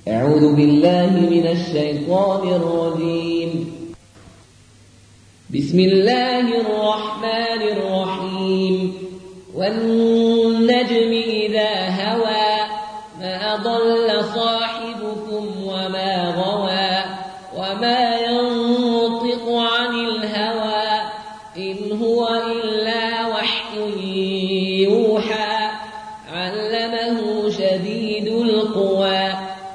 أعوذ بالله من الشيطان الرجيم. بسم الله الرحمن الرحيم. والنجم إذا هوى ما ضل صاحبكم وما غوى وما ينطق عن الهوى إن هو إلا وحي يوحى علمه شديد القوى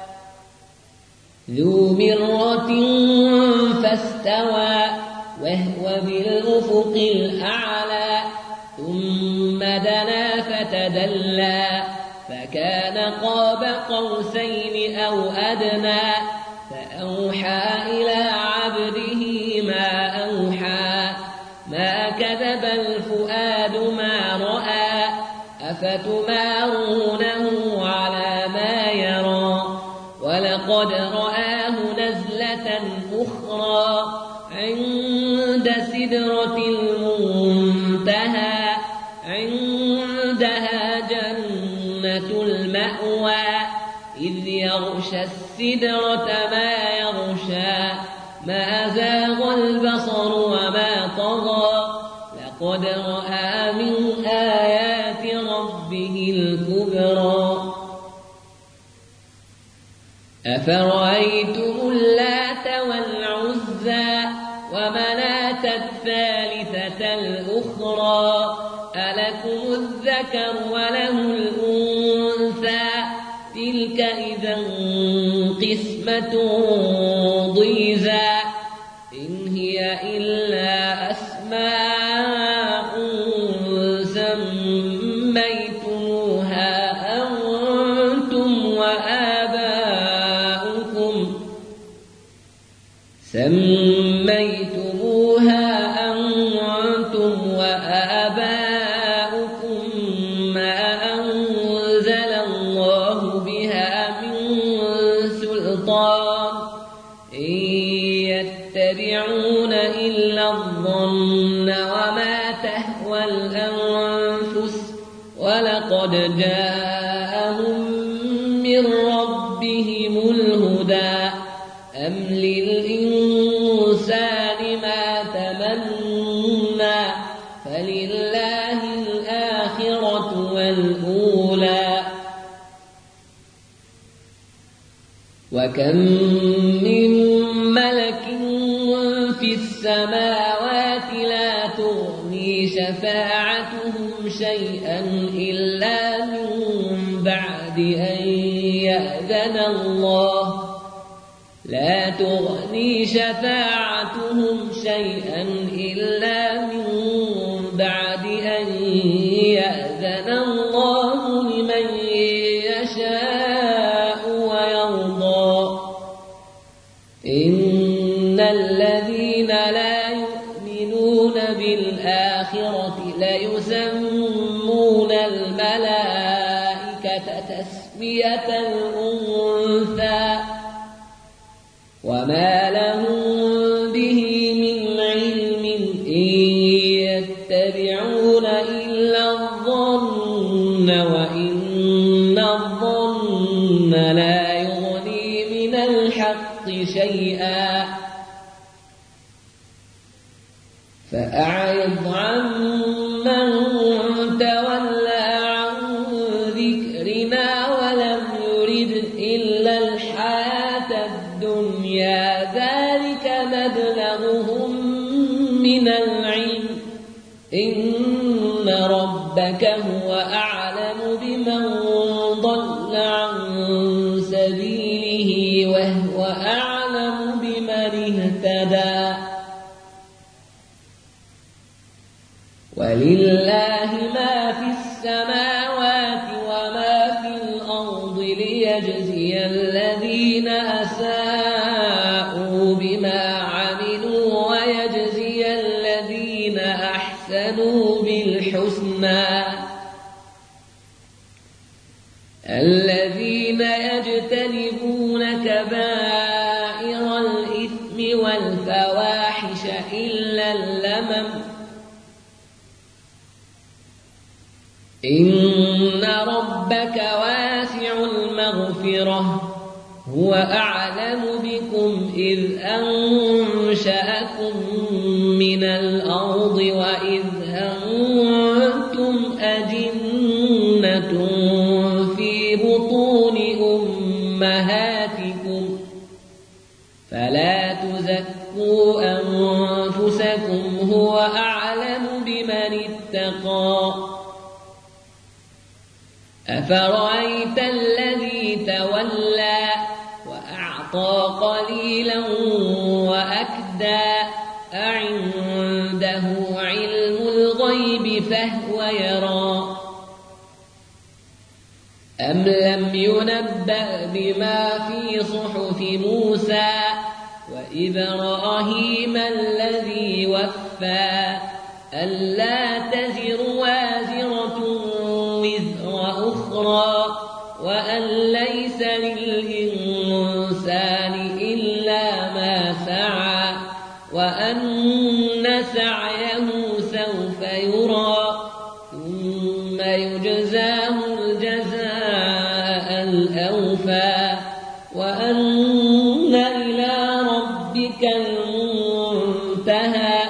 ذو مرة فاستوى وهو بالأفق الأعلى ثم دنا فتدلى فكان قاب قوسين أو أدنى فأوحى إلى عبده ما أوحى ما كذب الفؤاد ما رأى أفتمارونه على ما يرى ولقد رآه نزلة أخرى عند سدرة المنتهى عندها جنة المأوى إذ يغشى السدرة ما يغشى ما زاغ البصر وما طغى لقد رأى من آيات ربه الكبرى أفرأيتم اللات والعزى ومناة الثالثة الأخرى ألكم الذكر وله الأنثى تلك إذا قسمة ضيزى إن هي إلا أسماء سميتموها أنتم وآباؤكم ما أنزل الله بها من سلطان إن يتبعون إلا الظن وما تهوى الأنفس ولقد جاءهم من ربهم الهدى أم للإنسان ما تمنى فلله الآخرة والأولى وكم من ملك في السماوات لا تغني شفاعتهم شيئا إلا من بعد أن يأذن الله لا تغني شفاعتهم شيئا إلا من بعد أن يأذن الله لمن يشاء ويرضى إن الذين لا يؤمنون بالآخرة ليسمون الملائكة تسمية الأنثى وما لهم به من علم إن يتبعون إلا الظن وإن الظن لا يغني من الحق شيئا فأعرض عمن تولى عن ذكرنا ولم يرد إلا الحياة الدنيا ذلك مبلغهم من العلم إن ربك هو أعلم بمن ضل عن سبيله وهو أعلم بمن اهتدى ولله ما في السماوات وما في الأرض ليجزي الذين أساءوا بما عملوا ويجزي الذين أحسنوا بالحسنى الذين يجتنبون كبائر الإثم والفواحش إلا اللمم إن ربك واسع المغفرة هو أعلم بكم إذ أنشأكم من الأرض وإذ أنتم أجنة في بطون أمهاتكم فلا تزكوا أنفسكم هو أعلم بمن اتقى أفرأيت الذي تولى وأعطى قليلا وأكدى أعنده علم الغيب فهو يرى أم لم ينبأ بما في صحف موسى وإبراهيم الذي وفى ألا تزر وازرة وزر أخرى وأن ليس للإنسان إلا ما سعى وأن سعيه سوف يرى ثم يجزاه الجزاء الأوفى وأن إلى ربك المنتهى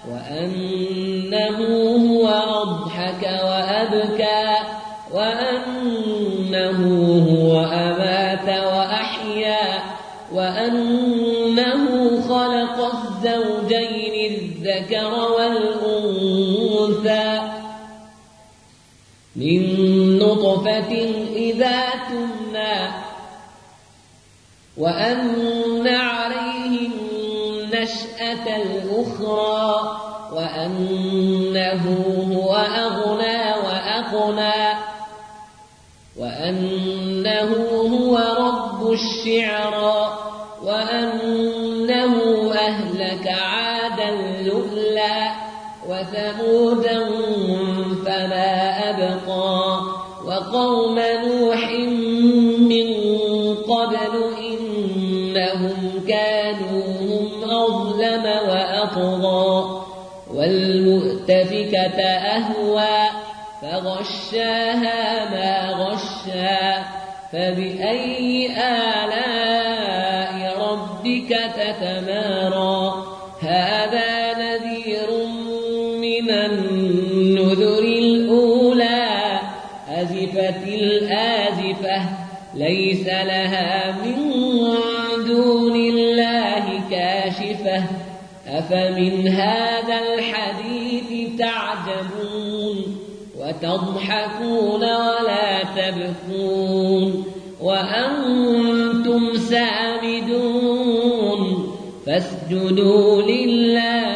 وأنه هو أضحك وأبكى وأنه هو أمات وأحيا وأنه خلق الزوجين الذكر والأنثى من نطفة إذا تمنى وأن عليه النشأة الأخرى وأنه هو أغنى وأقنى وأنه هو رب الشعرى وأنه أهلك عادا لؤلا وثمودا فما أبقى وقوم نوح من قبل إنهم كانوا هم أظلم وأطغى والمؤتفكة أهوى فغشاها ما غشا فبأي آلاء ربك تتمارى هذا نذير من النذر الأولى أزفت الآزفة ليس لها من دون الله كاشفة أفمن هذا الحديث تعجبون وتضحكون ولا تبكون وأنتم سامدون فاسجدوا لله